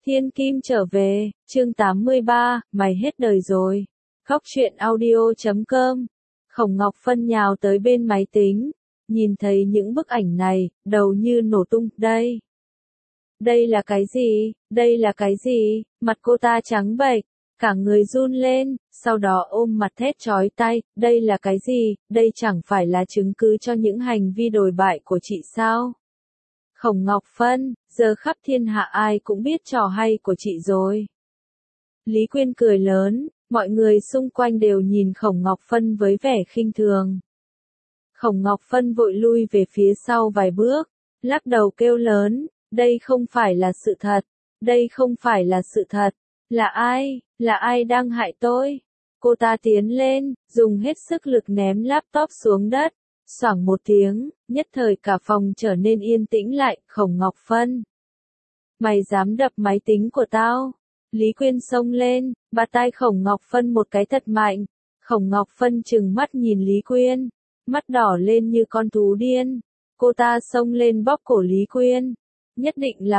Thiên Kim trở về, chương 83, mày hết đời rồi. Góc truyện audio.com. Khổng Ngọc Phân nhào tới bên máy tính, nhìn thấy những bức ảnh này, đầu như nổ tung, đây là cái gì, đây là cái gì, mặt cô ta trắng bệch, cả người run lên, sau đó ôm mặt thét chói tai, đây là cái gì, đây chẳng phải là chứng cứ cho những hành vi đồi bại của chị sao? Khổng Ngọc Phân, giờ khắp thiên hạ ai cũng biết trò hay của chị rồi. Lý Quyên cười lớn, mọi người xung quanh đều nhìn Khổng Ngọc Phân với vẻ khinh thường. Khổng Ngọc Phân vội lui về phía sau vài bước, lắc đầu kêu lớn, đây không phải là sự thật, đây không phải là sự thật, là ai đang hại tôi? Cô ta tiến lên, dùng hết sức lực ném laptop xuống đất. Xoảng một tiếng, nhất thời cả phòng trở nên yên tĩnh lại, Khổng Ngọc Phân. Mày dám đập máy tính của tao? Lý Quyên xông lên, bạt tai Khổng Ngọc Phân một cái thật mạnh. Khổng Ngọc Phân trừng mắt nhìn Lý Quyên, mắt đỏ lên như con thú điên. Cô ta xông lên bóp cổ Lý Quyên. Nhất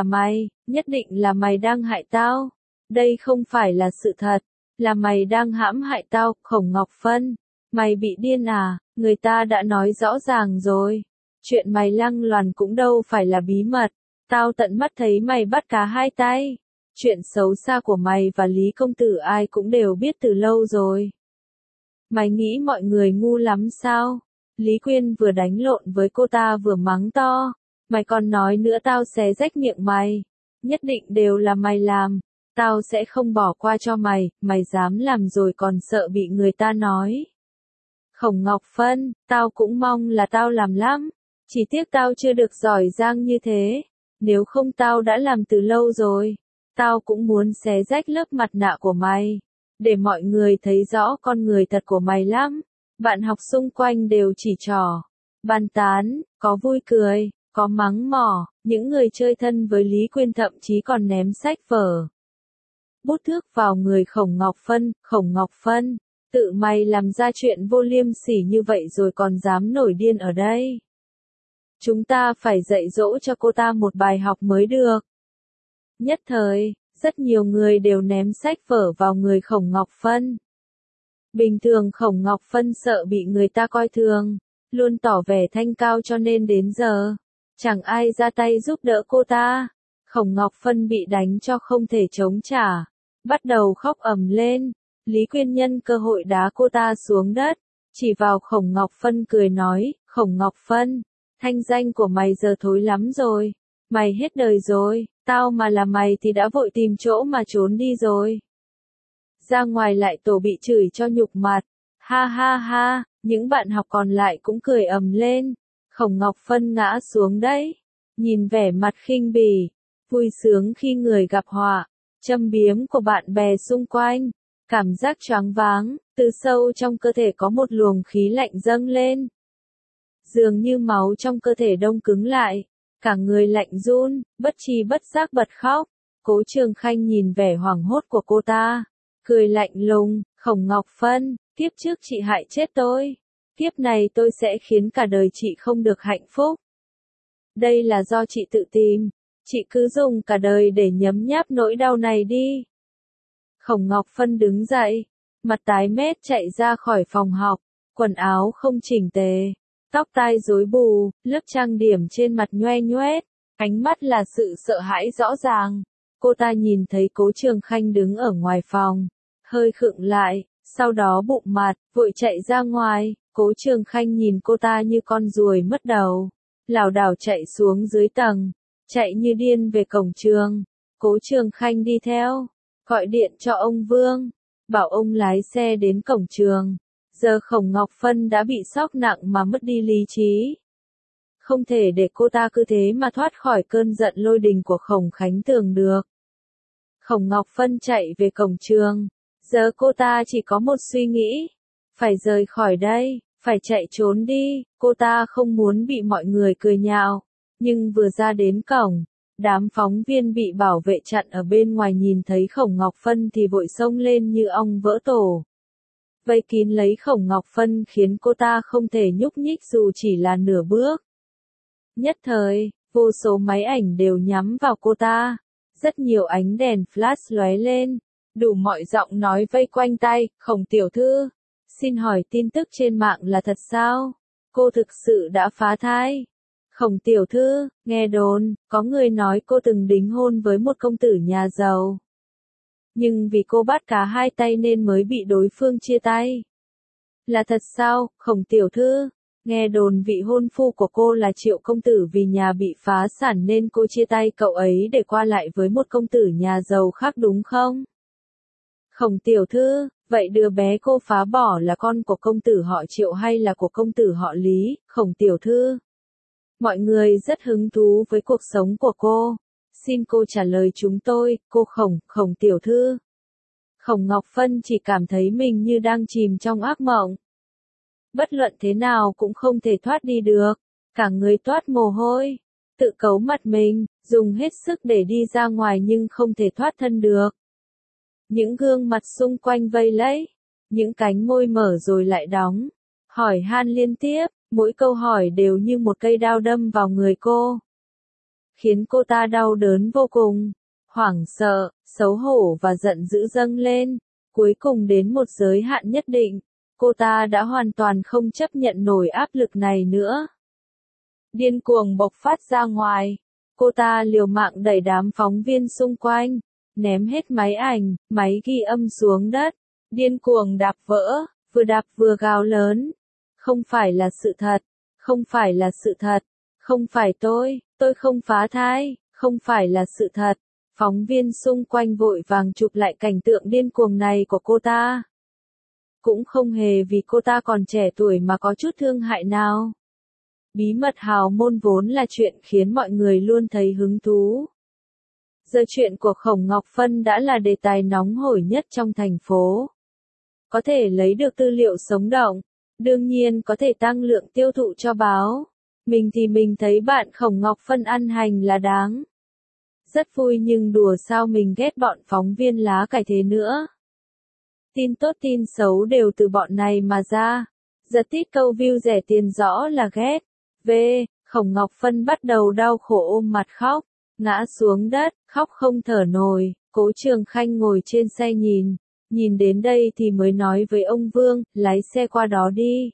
định là mày đang hại tao. Đây không phải là sự thật, là mày đang hãm hại tao, Khổng Ngọc Phân. Mày bị điên à, người ta đã nói rõ ràng rồi. Chuyện mày lăng loàn cũng đâu phải là bí mật. Tao tận mắt thấy mày bắt cá hai tay. Chuyện xấu xa của mày và Lý Công Tử ai cũng đều biết từ lâu rồi. Mày nghĩ mọi người ngu lắm sao? Lý Quyên vừa đánh lộn với cô ta vừa mắng to. Mày còn nói nữa tao xé rách miệng mày. Nhất định đều là mày làm. Tao sẽ không bỏ qua cho mày, mày dám làm rồi còn sợ bị người ta nói. Khổng Ngọc Phân, tao cũng mong là tao làm lắm. Chỉ tiếc tao chưa được giỏi giang như thế. Nếu không tao đã làm từ lâu rồi. Tao cũng muốn xé rách lớp mặt nạ của mày. Để mọi người thấy rõ con người thật của mày lắm. Bạn học xung quanh đều chỉ trỏ, bàn tán, có vui cười, có mắng mỏ. Những người chơi thân với Lý Quyên thậm chí còn ném sách vở, bút thước vào người Khổng Ngọc Phân. Khổng Ngọc Phân, tự mày làm ra chuyện vô liêm sỉ như vậy rồi còn dám nổi điên ở đây. Chúng ta phải dạy dỗ cho cô ta một bài học mới được. Nhất thời, rất nhiều người đều ném sách vở vào người Khổng Ngọc Phân. Bình thường Khổng Ngọc Phân sợ bị người ta coi thường, luôn tỏ vẻ thanh cao cho nên đến giờ, chẳng ai ra tay giúp đỡ cô ta. Khổng Ngọc Phân bị đánh cho không thể chống trả, bắt đầu khóc ầm lên. Lý Quyên nhân cơ hội đá cô ta xuống đất, chỉ vào Khổng Ngọc Phân cười nói, Khổng Ngọc Phân, thanh danh của mày giờ thối lắm rồi, mày hết đời rồi, tao mà là mày thì đã vội tìm chỗ mà trốn đi rồi. Ra ngoài lại tổ bị chửi cho nhục mặt, ha ha ha, những bạn học còn lại cũng cười ầm lên. Khổng Ngọc Phân ngã xuống đấy, nhìn vẻ mặt khinh bỉ, vui sướng khi người gặp họa, châm biếm của bạn bè xung quanh, cảm giác choáng váng, từ sâu trong cơ thể có một luồng khí lạnh dâng lên. Dường như máu trong cơ thể đông cứng lại, cả người lạnh run, bất tri bất giác bật khóc. Cố Trường Khanh nhìn vẻ hoảng hốt của cô ta, cười lạnh lùng, Khổng Ngọc Phân, kiếp trước chị hại chết tôi. Kiếp này tôi sẽ khiến cả đời chị không được hạnh phúc. Đây là do chị tự tìm, chị cứ dùng cả đời để nhấm nháp nỗi đau này đi. Khổng Ngọc Phân đứng dậy, mặt tái mét chạy ra khỏi phòng học, quần áo không chỉnh tề, tóc tai rối bù, lớp trang điểm trên mặt nhoe nhoét, ánh mắt là sự sợ hãi rõ ràng. Cô ta nhìn thấy Cố Trường Khanh đứng ở ngoài phòng, hơi khựng lại, sau đó bụng mặt, vội chạy ra ngoài. Cố Trường Khanh nhìn cô ta như con ruồi mất đầu, lảo đảo chạy xuống dưới tầng, chạy như điên về cổng trường. Cố Trường Khanh đi theo, gọi điện cho ông Vương, bảo ông lái xe đến cổng trường. Giờ Khổng Ngọc Phân đã bị sốc nặng mà mất đi lý trí. Không thể để cô ta cứ thế mà thoát khỏi cơn giận lôi đình của Khổng Khánh Tường được. Khổng Ngọc Phân chạy về cổng trường, giờ cô ta chỉ có một suy nghĩ, phải rời khỏi đây, phải chạy trốn đi. Cô ta không muốn bị mọi người cười nhạo, nhưng vừa ra đến cổng, đám phóng viên bị bảo vệ chặn ở bên ngoài nhìn thấy Khổng Ngọc Phân thì vội xông lên như ong vỡ tổ, vây kín lấy Khổng Ngọc Phân khiến cô ta không thể nhúc nhích dù chỉ là nửa bước. Nhất thời, vô số máy ảnh đều nhắm vào cô ta. Rất nhiều ánh đèn flash lóe lên, đủ mọi giọng nói vây quanh tay, Khổng tiểu thư. Xin hỏi tin tức trên mạng là thật sao? Cô thực sự đã phá thai. Khổng tiểu thư, nghe đồn, có người nói cô từng đính hôn với một công tử nhà giàu. Nhưng vì cô bắt cá hai tay nên mới bị đối phương chia tay. Là thật sao, Khổng tiểu thư? Nghe đồn vị hôn phu của cô là Triệu công tử vì nhà bị phá sản nên cô chia tay cậu ấy để qua lại với một công tử nhà giàu khác đúng không? Khổng tiểu thư, vậy đứa bé cô phá bỏ là con của công tử họ Triệu hay là của công tử họ Lý, Khổng tiểu thư? Mọi người rất hứng thú với cuộc sống của cô. Xin cô trả lời chúng tôi, cô Khổng tiểu thư. Khổng Ngọc Phân chỉ cảm thấy mình như đang chìm trong ác mộng. Bất luận thế nào cũng không thể thoát đi được. Cả người toát mồ hôi. Tự cấu mặt mình, dùng hết sức để đi ra ngoài nhưng không thể thoát thân được. Những gương mặt xung quanh vây lấy. Những cánh môi mở rồi lại đóng. Hỏi han liên tiếp, mỗi câu hỏi đều như một cây đao đâm vào người cô. Khiến cô ta đau đớn vô cùng. Hoảng sợ, xấu hổ và giận dữ dâng lên. Cuối cùng đến một giới hạn nhất định. Cô ta đã hoàn toàn không chấp nhận nổi áp lực này nữa. Điên cuồng bộc phát ra ngoài. Cô ta liều mạng đẩy đám phóng viên xung quanh. Ném hết máy ảnh, máy ghi âm xuống đất. Điên cuồng đạp vỡ, vừa đạp vừa gào lớn. Không phải là sự thật. Không phải là sự thật. Không phải tôi không phá thai. Không phải là sự thật. Phóng viên xung quanh vội vàng chụp lại cảnh tượng điên cuồng này của cô ta. Cũng không hề vì cô ta còn trẻ tuổi mà có chút thương hại nào. Bí mật hào môn vốn là chuyện khiến mọi người luôn thấy hứng thú. Giờ chuyện của Khổng Ngọc Phân đã là đề tài nóng hổi nhất trong thành phố. Có thể lấy được tư liệu sống động, đương nhiên có thể tăng lượng tiêu thụ cho báo. Mình thì mình thấy bạn Khổng Ngọc Phân ăn hành là đáng. Rất vui nhưng đùa sao mình ghét bọn phóng viên lá cải thế nữa. Tin tốt tin xấu đều từ bọn này mà ra. Giật tít câu view rẻ tiền rõ là ghét. Khổng Ngọc Phân bắt đầu đau khổ ôm mặt khóc. Ngã xuống đất, khóc không thở nổi. Cố Trường Khanh ngồi trên xe nhìn đến đây thì mới nói với ông Vương, lái xe qua đó đi.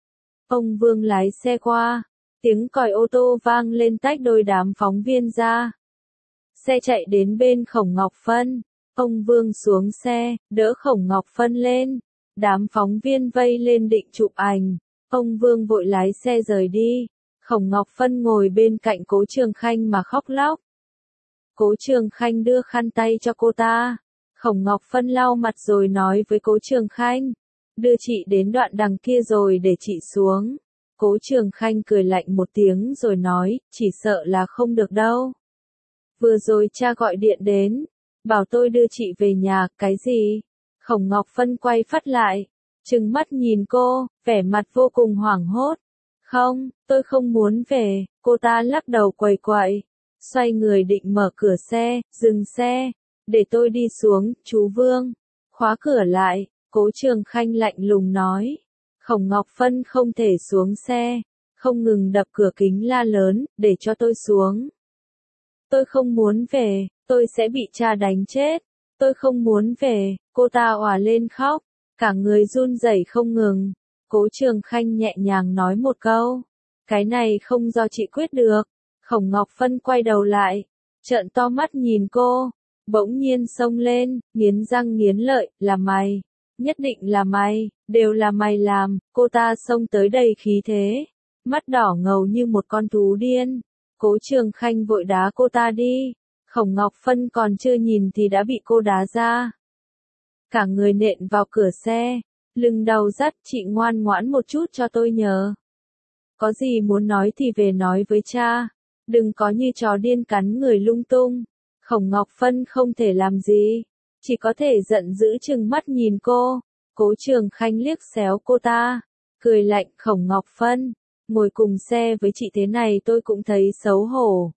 Ông Vương lái xe qua. Tiếng còi ô tô vang lên tách đôi đám phóng viên ra. Xe chạy đến bên Khổng Ngọc Phân. Ông Vương xuống xe, đỡ Khổng Ngọc Phân lên. Đám phóng viên vây lên định chụp ảnh. Ông Vương vội lái xe rời đi. Khổng Ngọc Phân ngồi bên cạnh Cố Trường Khanh mà khóc lóc. Cố Trường Khanh đưa khăn tay cho cô ta. Khổng Ngọc Phân lau mặt rồi nói với Cố Trường Khanh. Đưa chị đến đoạn đằng kia rồi để chị xuống. Cố Trường Khanh cười lạnh một tiếng rồi nói, chỉ sợ là không được đâu. Vừa rồi cha gọi điện đến. Bảo tôi đưa chị về nhà, cái gì? Khổng Ngọc Phân quay phắt lại. Trừng mắt nhìn cô, vẻ mặt vô cùng hoảng hốt. Không, tôi không muốn về. Cô ta lắc đầu quẩy quậy. Xoay người định mở cửa xe, dừng xe. Để tôi đi xuống, chú Vương. Khóa cửa lại, Cố Trường Khanh lạnh lùng nói. Khổng Ngọc Phân không thể xuống xe. Không ngừng đập cửa kính la lớn, để cho tôi xuống. Tôi không muốn về, tôi sẽ bị cha đánh chết. Tôi không muốn về, cô ta òa lên khóc. Cả người run rẩy không ngừng. Cố Trường Khanh nhẹ nhàng nói một câu. Cái này không do chị quyết được. Khổng Ngọc Phân quay đầu lại. Trợn to mắt nhìn cô. Bỗng nhiên xông lên, nghiến răng nghiến lợi, là mày. Nhất định là mày, đều là mày làm. Cô ta xông tới đầy khí thế. Mắt đỏ ngầu như một con thú điên. Cố Trường Khanh vội đá cô ta đi. Khổng Ngọc Phân còn chưa nhìn thì đã bị cô đá ra. Cả người nện vào cửa xe. Lưng đau rắt, chị ngoan ngoãn một chút cho tôi nhờ. Có gì muốn nói thì về nói với cha. Đừng có như chó điên cắn người lung tung. Khổng Ngọc Phân không thể làm gì. Chỉ có thể giận dữ trừng mắt nhìn cô. Cố Trường Khanh liếc xéo cô ta. Cười lạnh, Khổng Ngọc Phân. Ngồi cùng xe với chị thế này tôi cũng thấy xấu hổ.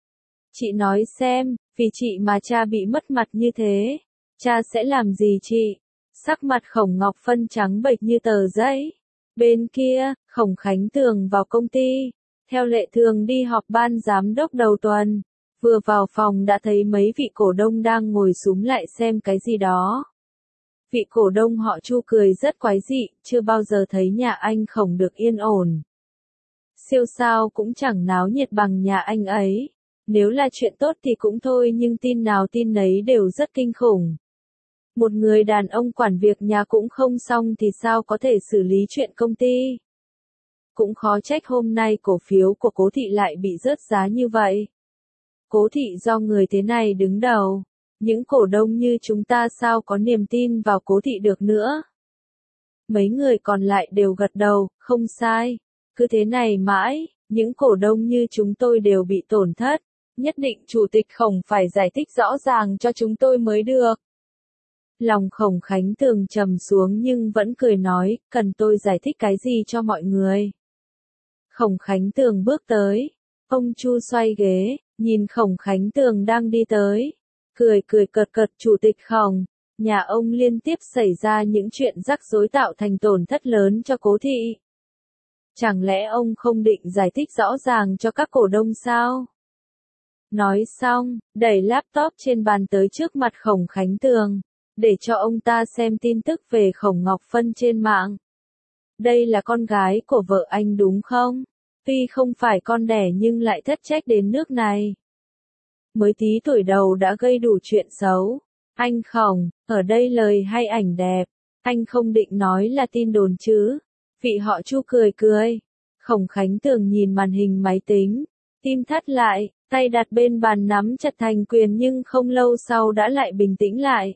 Chị nói xem, vì chị mà cha bị mất mặt như thế. Cha sẽ làm gì chị? Sắc mặt Khổng Ngọc Phân trắng bệch như tờ giấy. Bên kia, Khổng Khánh Tường vào công ty. Theo lệ thường đi họp ban giám đốc đầu tuần. Vừa vào phòng đã thấy mấy vị cổ đông đang ngồi xúm lại xem cái gì đó. Vị cổ đông họ Chu cười rất quái dị, chưa bao giờ thấy nhà anh Khổng được yên ổn. Siêu sao cũng chẳng náo nhiệt bằng nhà anh ấy. Nếu là chuyện tốt thì cũng thôi nhưng tin nào tin nấy đều rất kinh khủng. Một người đàn ông quản việc nhà cũng không xong thì sao có thể xử lý chuyện công ty. Cũng khó trách hôm nay cổ phiếu của Cố Thị lại bị rớt giá như vậy. Cố Thị do người thế này đứng đầu. Những cổ đông như chúng ta sao có niềm tin vào Cố Thị được nữa. Mấy người còn lại đều gật đầu, không sai. Cứ thế này mãi, những cổ đông như chúng tôi đều bị tổn thất. Nhất định Chủ tịch Khổng phải giải thích rõ ràng cho chúng tôi mới được. Lòng Khổng Khánh Tường trầm xuống nhưng vẫn cười nói, cần tôi giải thích cái gì cho mọi người. Khổng Khánh Tường bước tới. Ông Chu xoay ghế, nhìn Khổng Khánh Tường đang đi tới. Cười cợt cợt, Chủ tịch Khổng, nhà ông liên tiếp xảy ra những chuyện rắc rối tạo thành tổn thất lớn cho Cố Thị. Chẳng lẽ ông không định giải thích rõ ràng cho các cổ đông sao? Nói xong, đẩy laptop trên bàn tới trước mặt Khổng Khánh Tường, để cho ông ta xem tin tức về Khổng Ngọc Phân trên mạng. Đây là con gái của vợ anh đúng không? Tuy không phải con đẻ nhưng lại thất trách đến nước này. Mới tí tuổi đầu đã gây đủ chuyện xấu. Anh Khổng, ở đây lời hay ảnh đẹp, anh không định nói là tin đồn chứ? Vị họ Chu cười. Khổng Khánh Tường nhìn màn hình máy tính, tim thắt lại, tay đặt bên bàn nắm chặt thành quyền nhưng không lâu sau đã lại bình tĩnh lại.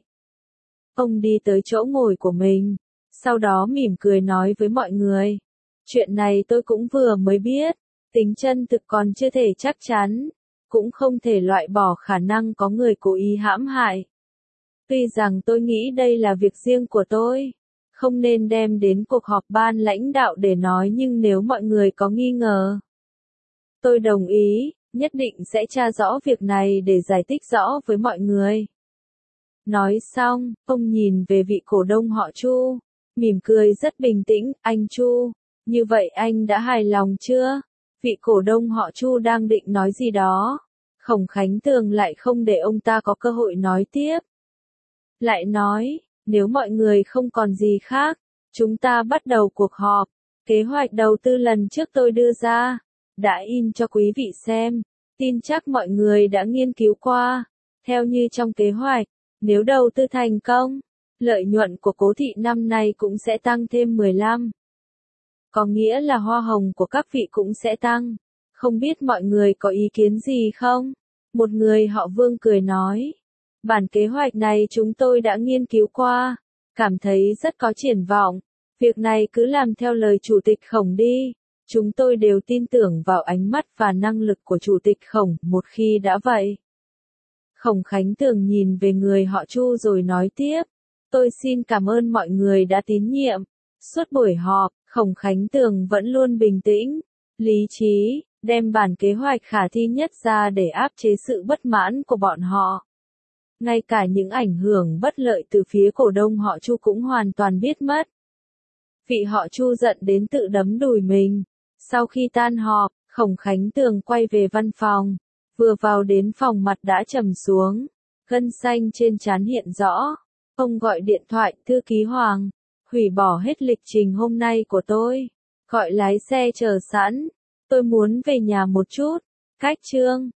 Ông đi tới chỗ ngồi của mình, sau đó mỉm cười nói với mọi người. Chuyện này tôi cũng vừa mới biết, tính chân thực còn chưa thể chắc chắn, cũng không thể loại bỏ khả năng có người cố ý hãm hại. Tuy rằng tôi nghĩ đây là việc riêng của tôi, không nên đem đến cuộc họp ban lãnh đạo để nói nhưng nếu mọi người có nghi ngờ, tôi đồng ý, nhất định sẽ tra rõ việc này để giải thích rõ với mọi người. Nói xong, ông nhìn về vị cổ đông họ Chu, mỉm cười rất bình tĩnh, anh Chu, như vậy anh đã hài lòng chưa? Vị cổ đông họ Chu đang định nói gì đó. Khổng Khánh Tường lại không để ông ta có cơ hội nói tiếp. Lại nói, nếu mọi người không còn gì khác, chúng ta bắt đầu cuộc họp. Kế hoạch đầu tư lần trước tôi đưa ra, đã in cho quý vị xem, tin chắc mọi người đã nghiên cứu qua. Theo như trong kế hoạch, nếu đầu tư thành công, lợi nhuận của Cố Thị năm nay cũng sẽ tăng thêm 15. Có nghĩa là hoa hồng của các vị cũng sẽ tăng. Không biết mọi người có ý kiến gì không? Một người họ Vương cười nói. Bản kế hoạch này chúng tôi đã nghiên cứu qua, cảm thấy rất có triển vọng. Việc này cứ làm theo lời Chủ tịch Khổng đi. Chúng tôi đều tin tưởng vào ánh mắt và năng lực của Chủ tịch Khổng một khi đã vậy. Khổng Khánh Tường nhìn về người họ Chu rồi nói tiếp. Tôi xin cảm ơn mọi người đã tín nhiệm. Suốt buổi họp, Khổng Khánh Tường vẫn luôn bình tĩnh, lý trí, đem bản kế hoạch khả thi nhất ra để áp chế sự bất mãn của bọn họ. Ngay cả những ảnh hưởng bất lợi từ phía cổ đông họ Chu cũng hoàn toàn biết mất. Vị họ Chu giận đến tự đấm đùi mình. Sau khi tan họp, Khổng Khánh Tường quay về văn phòng. Vừa vào đến phòng mặt đã trầm xuống. Gân xanh trên trán hiện rõ. Ông gọi điện thoại, thư ký Hoàng. Hủy bỏ hết lịch trình hôm nay của tôi. Gọi lái xe chờ sẵn. Tôi muốn về nhà một chút. Cách Trương.